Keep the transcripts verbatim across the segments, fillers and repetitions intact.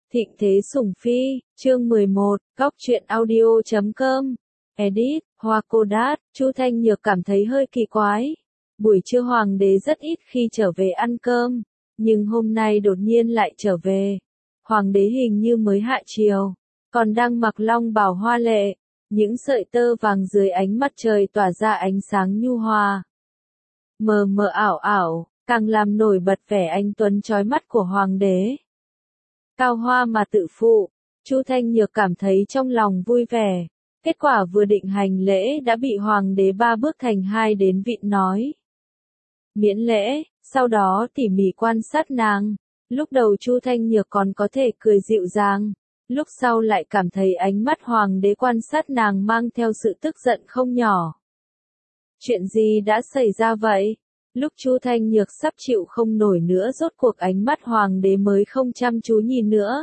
Thịnh Thế Sủng Phi, chương mười một, góc truyện audio chấm com, edit, Hoa Cô Đát. Chu Thanh Nhược cảm thấy hơi kỳ quái. Buổi trưa hoàng đế rất ít khi trở về ăn cơm, nhưng hôm nay đột nhiên lại trở về. Hoàng đế hình như mới hạ triều, còn đang mặc long bào hoa lệ, những sợi tơ vàng dưới ánh mặt trời tỏa ra ánh sáng nhu hòa. Mờ mờ ảo ảo, càng làm nổi bật vẻ anh tuấn chói mắt của hoàng đế. Cao hoa mà tự phụ, Chu Thanh Nhược cảm thấy trong lòng vui vẻ. Kết quả vừa định hành lễ đã bị hoàng đế ba bước thành hai đến vịn nói. Miễn lễ, sau đó tỉ mỉ quan sát nàng. Lúc đầu Chu Thanh Nhược còn có thể cười dịu dàng, lúc sau lại cảm thấy ánh mắt hoàng đế quan sát nàng mang theo sự tức giận không nhỏ. Chuyện gì đã xảy ra vậy? Lúc Chu Thanh Nhược sắp chịu không nổi nữa, rốt cuộc ánh mắt hoàng đế mới không chăm chú nhìn nữa.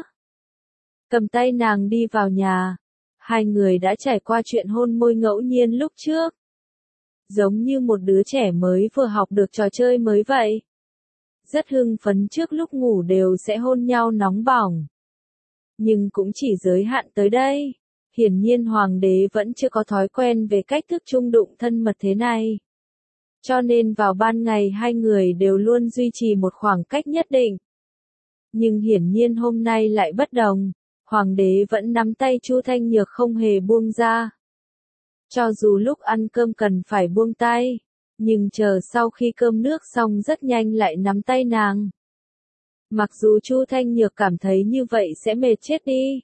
Cầm tay nàng đi vào nhà. Hai người đã trải qua chuyện hôn môi ngẫu nhiên lúc trước. Giống như một đứa trẻ mới vừa học được trò chơi mới vậy. Rất hưng phấn, trước lúc ngủ đều sẽ hôn nhau nóng bỏng. Nhưng cũng chỉ giới hạn tới đây. Hiển nhiên hoàng đế vẫn chưa có thói quen về cách thức chung đụng thân mật thế này. Cho nên vào ban ngày hai người đều luôn duy trì một khoảng cách nhất định. Nhưng hiển nhiên hôm nay lại bất đồng. Hoàng đế vẫn nắm tay Chu Thanh Nhược không hề buông ra. Cho dù lúc ăn cơm cần phải buông tay, nhưng chờ sau khi cơm nước xong rất nhanh lại nắm tay nàng. Mặc dù Chu Thanh Nhược cảm thấy như vậy sẽ mệt chết đi.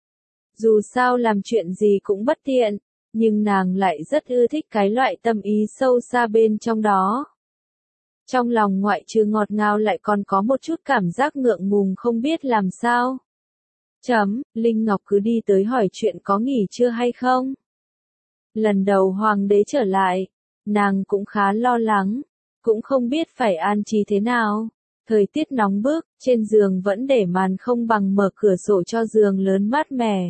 Dù sao làm chuyện gì cũng bất tiện, nhưng nàng lại rất ưa thích cái loại tâm ý sâu xa bên trong đó. Trong lòng ngoại trừ ngọt ngào lại còn có một chút cảm giác ngượng ngùng không biết làm sao. Chấm, Linh Ngọc cứ đi tới hỏi chuyện có nghỉ chưa hay không. Lần đầu hoàng đế trở lại, nàng cũng khá lo lắng, cũng không biết phải an trí thế nào. Thời tiết nóng bức, trên giường vẫn để màn không bằng mở cửa sổ cho giường lớn mát mẻ.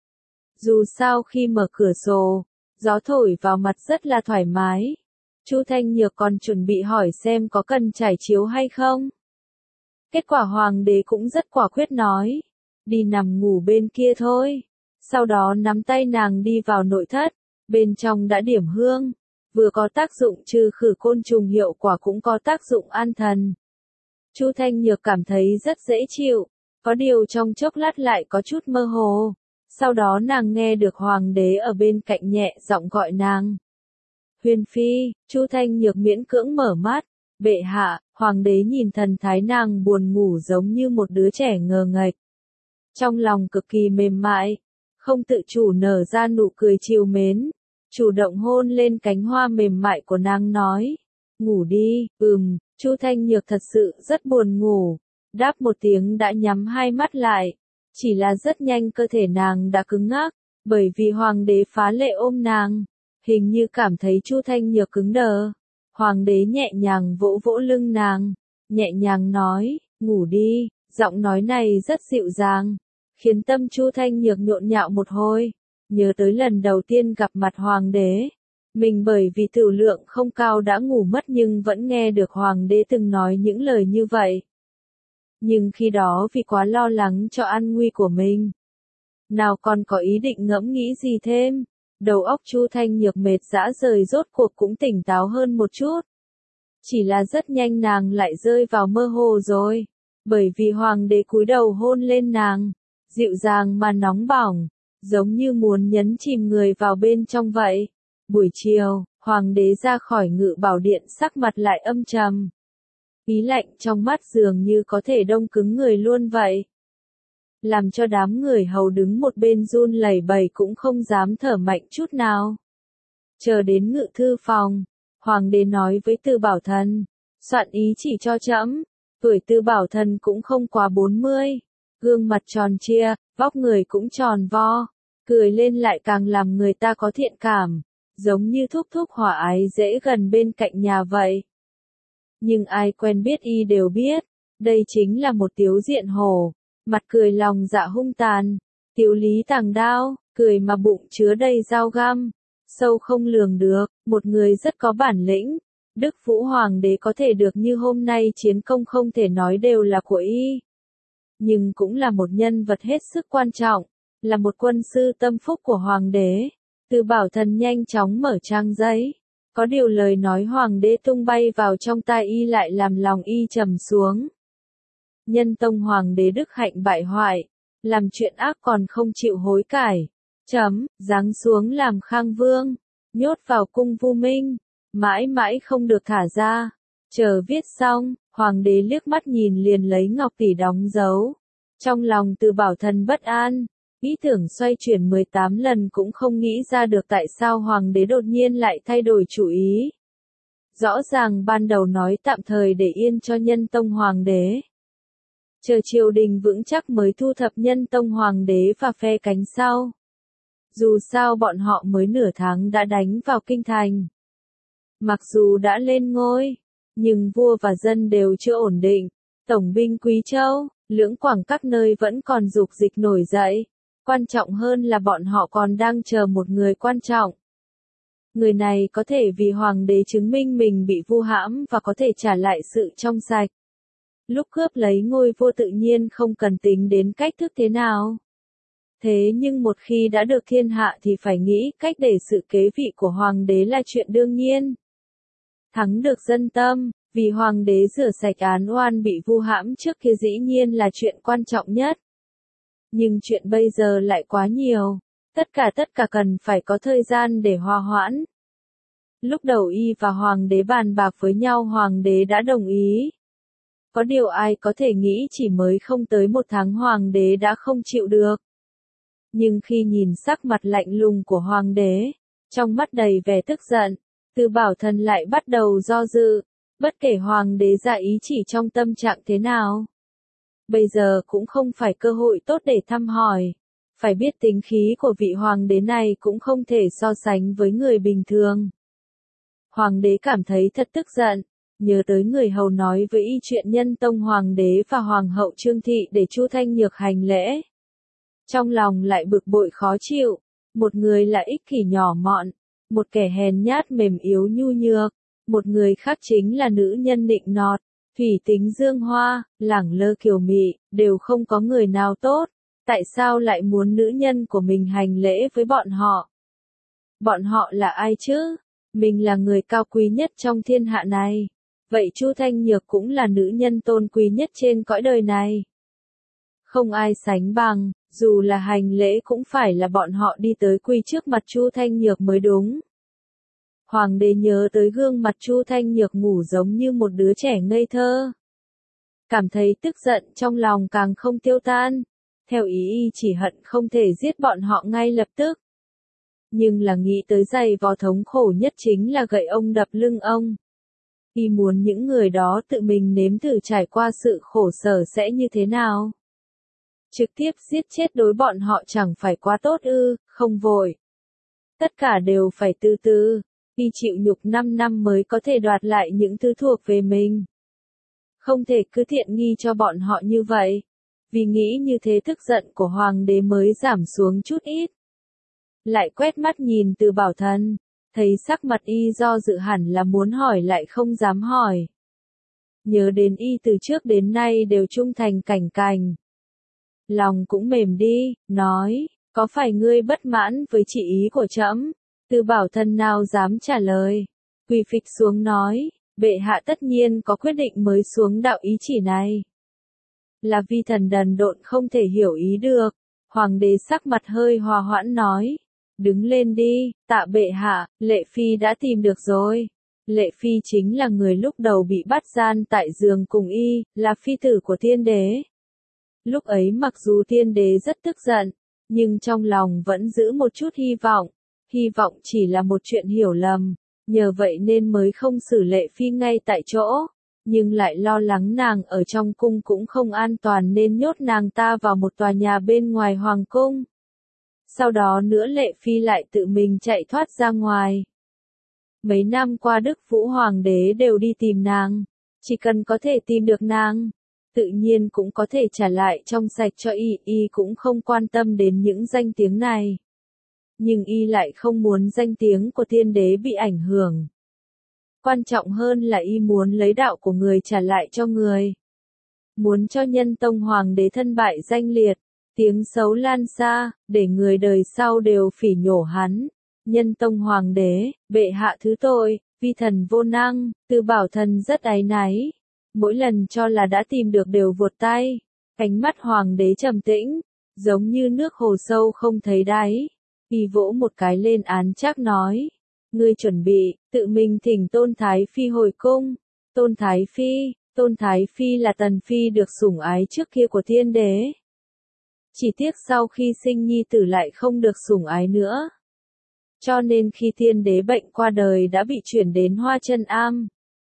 Dù sao khi mở cửa sổ, gió thổi vào mặt rất là thoải mái. Chu Thanh Nhược còn chuẩn bị hỏi xem có cần trải chiếu hay không. Kết quả hoàng đế cũng rất quả quyết nói. Đi nằm ngủ bên kia thôi. Sau đó nắm tay nàng đi vào nội thất, bên trong đã điểm hương, vừa có tác dụng trừ khử côn trùng, hiệu quả cũng có tác dụng an thần. Chu Thanh Nhược cảm thấy rất dễ chịu, có điều trong chốc lát lại có chút mơ hồ. Sau đó nàng nghe được hoàng đế ở bên cạnh nhẹ giọng gọi nàng. Huyền Phi. Chu Thanh Nhược miễn cưỡng mở mắt. Bệ hạ. Hoàng đế nhìn thần thái nàng buồn ngủ giống như một đứa trẻ ngờ nghệch. Trong lòng cực kỳ mềm mại, không tự chủ nở ra nụ cười trìu mến, chủ động hôn lên cánh hoa mềm mại của nàng nói. Ngủ đi. Ừm. Chu Thanh Nhược thật sự rất buồn ngủ, đáp một tiếng đã nhắm hai mắt lại. Chỉ là rất nhanh cơ thể nàng đã cứng ngắc, bởi vì hoàng đế phá lệ ôm nàng, hình như cảm thấy Chu Thanh Nhược cứng đờ. Hoàng đế nhẹ nhàng vỗ vỗ lưng nàng, nhẹ nhàng nói, ngủ đi. Giọng nói này rất dịu dàng, khiến tâm Chu Thanh Nhược nhộn nhạo một hồi, nhớ tới lần đầu tiên gặp mặt hoàng đế. Mình bởi vì tửu lượng không cao đã ngủ mất nhưng vẫn nghe được hoàng đế từng nói những lời như vậy. Nhưng khi đó vì quá lo lắng cho an nguy của mình, nào còn có ý định ngẫm nghĩ gì thêm. Đầu óc Chu Thanh Nhược mệt rã rời rốt cuộc cũng tỉnh táo hơn một chút. Chỉ là rất nhanh nàng lại rơi vào mơ hồ rồi, bởi vì hoàng đế cúi đầu hôn lên nàng, dịu dàng mà nóng bỏng, giống như muốn nhấn chìm người vào bên trong vậy. Buổi chiều, hoàng đế ra khỏi ngự bảo điện, sắc mặt lại âm trầm. Ý lạnh trong mắt dường như có thể đông cứng người luôn vậy. Làm cho đám người hầu đứng một bên run lẩy bẩy cũng không dám thở mạnh chút nào. Chờ đến ngự thư phòng, hoàng đế nói với Tư Bảo Thần, soạn ý chỉ cho trẫm. Tuổi Tư Bảo Thần cũng không quá bốn mươi, gương mặt tròn trịa, vóc người cũng tròn vo, cười lên lại càng làm người ta có thiện cảm, giống như thúc thúc hòa ái dễ gần bên cạnh nhà vậy. Nhưng ai quen biết y đều biết, đây chính là một tiếu diện hổ, mặt cười lòng dạ hung tàn, tiếu lý tàng đao, cười mà bụng chứa đầy dao găm, sâu không lường được, một người rất có bản lĩnh. Đức Vũ Hoàng đế có thể được như hôm nay chiến công không thể nói đều là của y. nhưng cũng là một nhân vật hết sức quan trọng, là một quân sư tâm phúc của hoàng đế. Từ Bảo Thần nhanh chóng mở trang giấy. Có điều lời nói hoàng đế tung bay vào trong tai y lại làm lòng y trầm xuống. Nhân tông hoàng đế đức hạnh bại hoại, làm chuyện ác còn không chịu hối cải. Chấm, giáng xuống làm Khang Vương, nhốt vào cung Vu Minh, mãi mãi không được thả ra. Chờ viết xong, hoàng đế liếc mắt nhìn liền lấy ngọc tỷ đóng dấu. Trong lòng Từ Bảo Thần bất an, ý tưởng xoay chuyển mười tám lần cũng không nghĩ ra được tại sao hoàng đế đột nhiên lại thay đổi chủ ý. Rõ ràng ban đầu nói tạm thời để yên cho nhân tông hoàng đế. Chờ triều đình vững chắc mới thu thập nhân tông hoàng đế và phe cánh sau. Dù sao bọn họ mới nửa tháng đã đánh vào kinh thành. Mặc dù đã lên ngôi, nhưng vua và dân đều chưa ổn định. Tổng binh Quý Châu, Lưỡng Quảng các nơi vẫn còn dục dịch nổi dậy. Quan trọng hơn là bọn họ còn đang chờ một người quan trọng. Người này có thể vì hoàng đế chứng minh mình bị vu hãm và có thể trả lại sự trong sạch. Lúc cướp lấy ngôi vua tự nhiên không cần tính đến cách thức thế nào. Thế nhưng một khi đã được thiên hạ thì phải nghĩ cách để sự kế vị của hoàng đế là chuyện đương nhiên. Thắng được dân tâm, vì hoàng đế rửa sạch án oan bị vu hãm trước kia dĩ nhiên là chuyện quan trọng nhất. Nhưng chuyện bây giờ lại quá nhiều, tất cả tất cả cần phải có thời gian để hòa hoãn. Lúc đầu y và hoàng đế bàn bạc với nhau, hoàng đế đã đồng ý. Có điều ai có thể nghĩ chỉ mới không tới một tháng hoàng đế đã không chịu được. Nhưng khi nhìn sắc mặt lạnh lùng của hoàng đế, trong mắt đầy vẻ tức giận, Từ Bảo Thần lại bắt đầu do dự, bất kể hoàng đế ra ý chỉ trong tâm trạng thế nào. Bây giờ cũng không phải cơ hội tốt để thăm hỏi. Phải biết tính khí của vị hoàng đế này cũng không thể so sánh với người bình thường. Hoàng đế cảm thấy thật tức giận, nhớ tới người hầu nói với y chuyện nhân tông hoàng đế và hoàng hậu Trương Thị để Chu Thanh Nhược hành lễ. Trong lòng lại bực bội khó chịu, một người là ích kỷ nhỏ mọn, một kẻ hèn nhát mềm yếu nhu nhược, một người khác chính là nữ nhân nịnh nọt, thủy tính dương hoa, lẳng lơ kiều mị, đều không có người nào tốt, tại sao lại muốn nữ nhân của mình hành lễ với bọn họ? Bọn họ là ai chứ? Mình là người cao quý nhất trong thiên hạ này, vậy Chu Thanh Nhược cũng là nữ nhân tôn quý nhất trên cõi đời này. Không ai sánh bằng, dù là hành lễ cũng phải là bọn họ đi tới quỳ trước mặt Chu Thanh Nhược mới đúng. Hoàng đế nhớ tới gương mặt Chu Thanh Nhược ngủ giống như một đứa trẻ ngây thơ. Cảm thấy tức giận trong lòng càng không tiêu tan. Theo ý y chỉ hận không thể giết bọn họ ngay lập tức. Nhưng là nghĩ tới giày vò thống khổ nhất chính là gậy ông đập lưng ông. Y muốn những người đó tự mình nếm thử trải qua sự khổ sở sẽ như thế nào. Trực tiếp giết chết đối bọn họ chẳng phải quá tốt ư, không vội. Tất cả đều phải từ từ. Y chịu nhục năm năm mới có thể đoạt lại những thứ thuộc về mình. Không thể cứ thiện nghi cho bọn họ như vậy. Vì nghĩ như thế tức giận của hoàng đế mới giảm xuống chút ít. Lại quét mắt nhìn Từ Bảo Thần, thấy sắc mặt y do dự hẳn là muốn hỏi lại không dám hỏi. Nhớ đến y từ trước đến nay đều trung thành cảnh cành. Lòng cũng mềm đi, nói, có phải ngươi bất mãn với chỉ ý của trẫm? Từ Bảo Thần nào dám trả lời, quỳ phịch xuống nói, bệ hạ tất nhiên có quyết định mới xuống đạo ý chỉ này. Là vi thần đần độn không thể hiểu ý được. Hoàng đế sắc mặt hơi hòa hoãn nói, đứng lên đi, tạ bệ hạ, Lệ Phi đã tìm được rồi. Lệ Phi chính là người lúc đầu bị bắt gian tại giường cùng y, là phi tử của thiên đế. Lúc ấy mặc dù thiên đế rất tức giận, nhưng trong lòng vẫn giữ một chút hy vọng. Hy vọng chỉ là một chuyện hiểu lầm, nhờ vậy nên mới không xử Lệ Phi ngay tại chỗ, nhưng lại lo lắng nàng ở trong cung cũng không an toàn nên nhốt nàng ta vào một tòa nhà bên ngoài hoàng cung. Sau đó nữa Lệ Phi lại tự mình chạy thoát ra ngoài. Mấy năm qua Đức Vũ Hoàng đế đều đi tìm nàng, chỉ cần có thể tìm được nàng, tự nhiên cũng có thể trả lại trong sạch cho y, y cũng không quan tâm đến những danh tiếng này. Nhưng y lại không muốn danh tiếng của thiên đế bị ảnh hưởng. Quan trọng hơn là y muốn lấy đạo của người trả lại cho người. muốn cho Nhân Tông Hoàng đế thân bại danh liệt, tiếng xấu lan xa, để người đời sau đều phỉ nhổ hắn. Nhân Tông Hoàng đế, bệ hạ thứ tội, vi thần vô năng, Tư Bảo Thần rất áy náy. Mỗi lần cho là đã tìm được đều vuột tay. Ánh mắt Hoàng đế trầm tĩnh, giống như nước hồ sâu không thấy đáy. Y vỗ một cái lên án Trác nói. Ngươi chuẩn bị, tự mình thỉnh Tôn Thái Phi hồi cung. Tôn Thái Phi, Tôn Thái Phi là tần phi được sủng ái trước kia của thiên đế. Chỉ tiếc sau khi sinh nhi tử lại không được sủng ái nữa. Cho nên khi thiên đế bệnh qua đời đã bị chuyển đến Hoa Chân Am.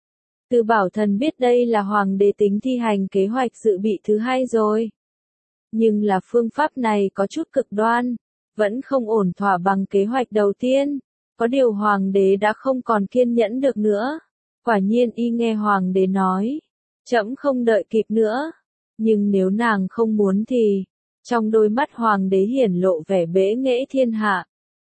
Tư Bảo Thần biết đây là hoàng đế tính thi hành kế hoạch dự bị thứ hai rồi. Nhưng là phương pháp này có chút cực đoan, vẫn không ổn thỏa bằng kế hoạch đầu tiên. Có điều hoàng đế đã không còn kiên nhẫn được nữa. Quả nhiên y nghe hoàng đế nói, trẫm không đợi kịp nữa. Nhưng nếu nàng không muốn thì, trong đôi mắt hoàng đế hiển lộ vẻ bẽ nghễ thiên hạ.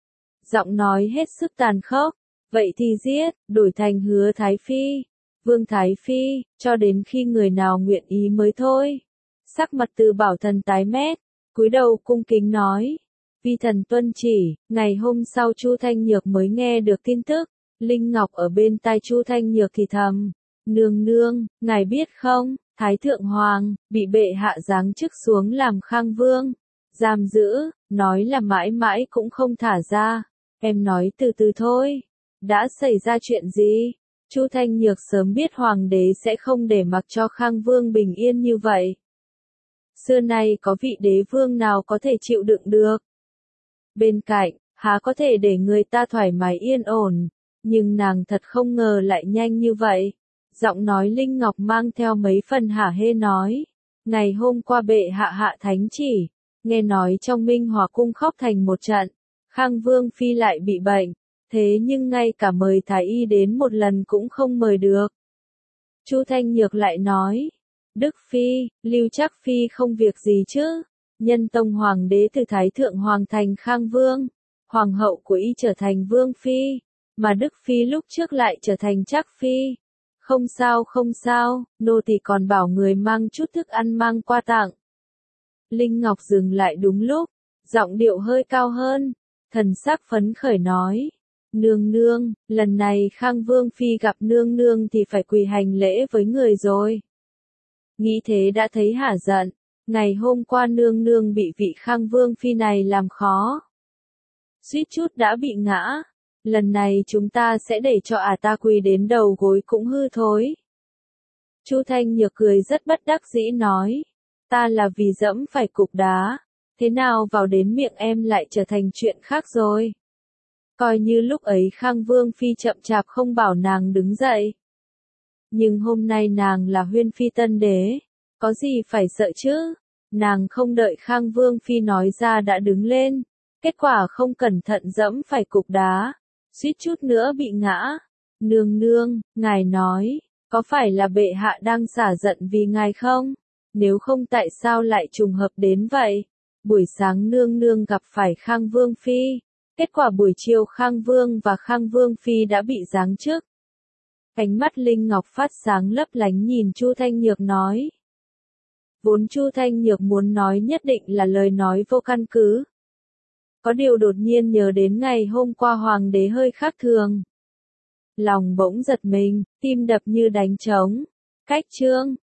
Giọng nói hết sức tàn khốc, vậy thì giết, đổi thành Hứa Thái Phi, Vương Thái Phi, cho đến khi người nào nguyện ý mới thôi. Sắc mặt Tư Bảo Thần tái mét, cúi đầu cung kính nói, vi thần tuân chỉ. Ngày hôm sau Chu Thanh Nhược mới nghe được tin tức, Linh Ngọc ở bên tai Chu Thanh Nhược thì thầm, nương nương, ngài biết không, Thái Thượng Hoàng, bị bệ hạ giáng chức xuống làm Khang Vương, giam giữ, nói là mãi mãi cũng không thả ra, em nói từ từ thôi, đã xảy ra chuyện gì? Chu Thanh Nhược sớm biết Hoàng đế sẽ không để mặc cho Khang Vương bình yên như vậy. Xưa nay có vị đế vương nào có thể chịu đựng được. Bên cạnh, há có thể để người ta thoải mái yên ổn, nhưng nàng thật không ngờ lại nhanh như vậy. Giọng nói Linh Ngọc mang theo mấy phần hả hê nói, ngày hôm qua bệ hạ hạ thánh chỉ, nghe nói trong Minh Hòa cung khóc thành một trận, Khang Vương Phi lại bị bệnh, thế nhưng ngay cả mời thái y đến một lần cũng không mời được. Chu Thanh Nhược lại nói, Đức Phi, Lưu Trác Phi không việc gì chứ, Nhân Tông Hoàng đế từ Thái Thượng Hoàng thành Khang Vương, Hoàng hậu của y trở thành Vương Phi, mà Đức Phi lúc trước lại trở thành Trác Phi. Không sao không sao, nô tỳ còn bảo người mang chút thức ăn mang qua tặng. Linh Ngọc dừng lại đúng lúc, giọng điệu hơi cao hơn, thần sắc phấn khởi nói, nương nương, lần này Khang Vương Phi gặp nương nương thì phải quỳ hành lễ với người rồi. Nghĩ thế đã thấy hả giận, ngày hôm qua nương nương bị vị Khang Vương Phi này làm khó. Suýt chút đã bị ngã. Lần này chúng ta sẽ để cho ả ta quỳ đến đầu gối cũng hư thối. Chu Thanh Nhược cười rất bất đắc dĩ nói, ta là vì dẫm phải cục đá, thế nào vào đến miệng em lại trở thành chuyện khác rồi. Coi như lúc ấy Khang Vương Phi chậm chạp không bảo nàng đứng dậy. Nhưng hôm nay nàng là Huyên Phi tân đế, có gì phải sợ chứ, nàng không đợi Khang Vương Phi nói ra đã đứng lên, kết quả không cẩn thận dẫm phải cục đá. Suýt chút nữa bị ngã. Nương nương, ngài nói, có phải là bệ hạ đang xả giận vì ngài không? Nếu không tại sao lại trùng hợp đến vậy? Buổi sáng nương nương gặp phải Khang Vương Phi. Kết quả buổi chiều Khang Vương và Khang Vương Phi đã bị giáng chức. Ánh mắt Linh Ngọc phát sáng lấp lánh nhìn Chu Thanh Nhược nói. Vốn Chu Thanh Nhược muốn nói nhất định là lời nói vô căn cứ. Có điều đột nhiên nhớ đến ngày hôm qua hoàng đế hơi khác thường. Lòng bỗng giật mình, tim đập như đánh trống. Cách chương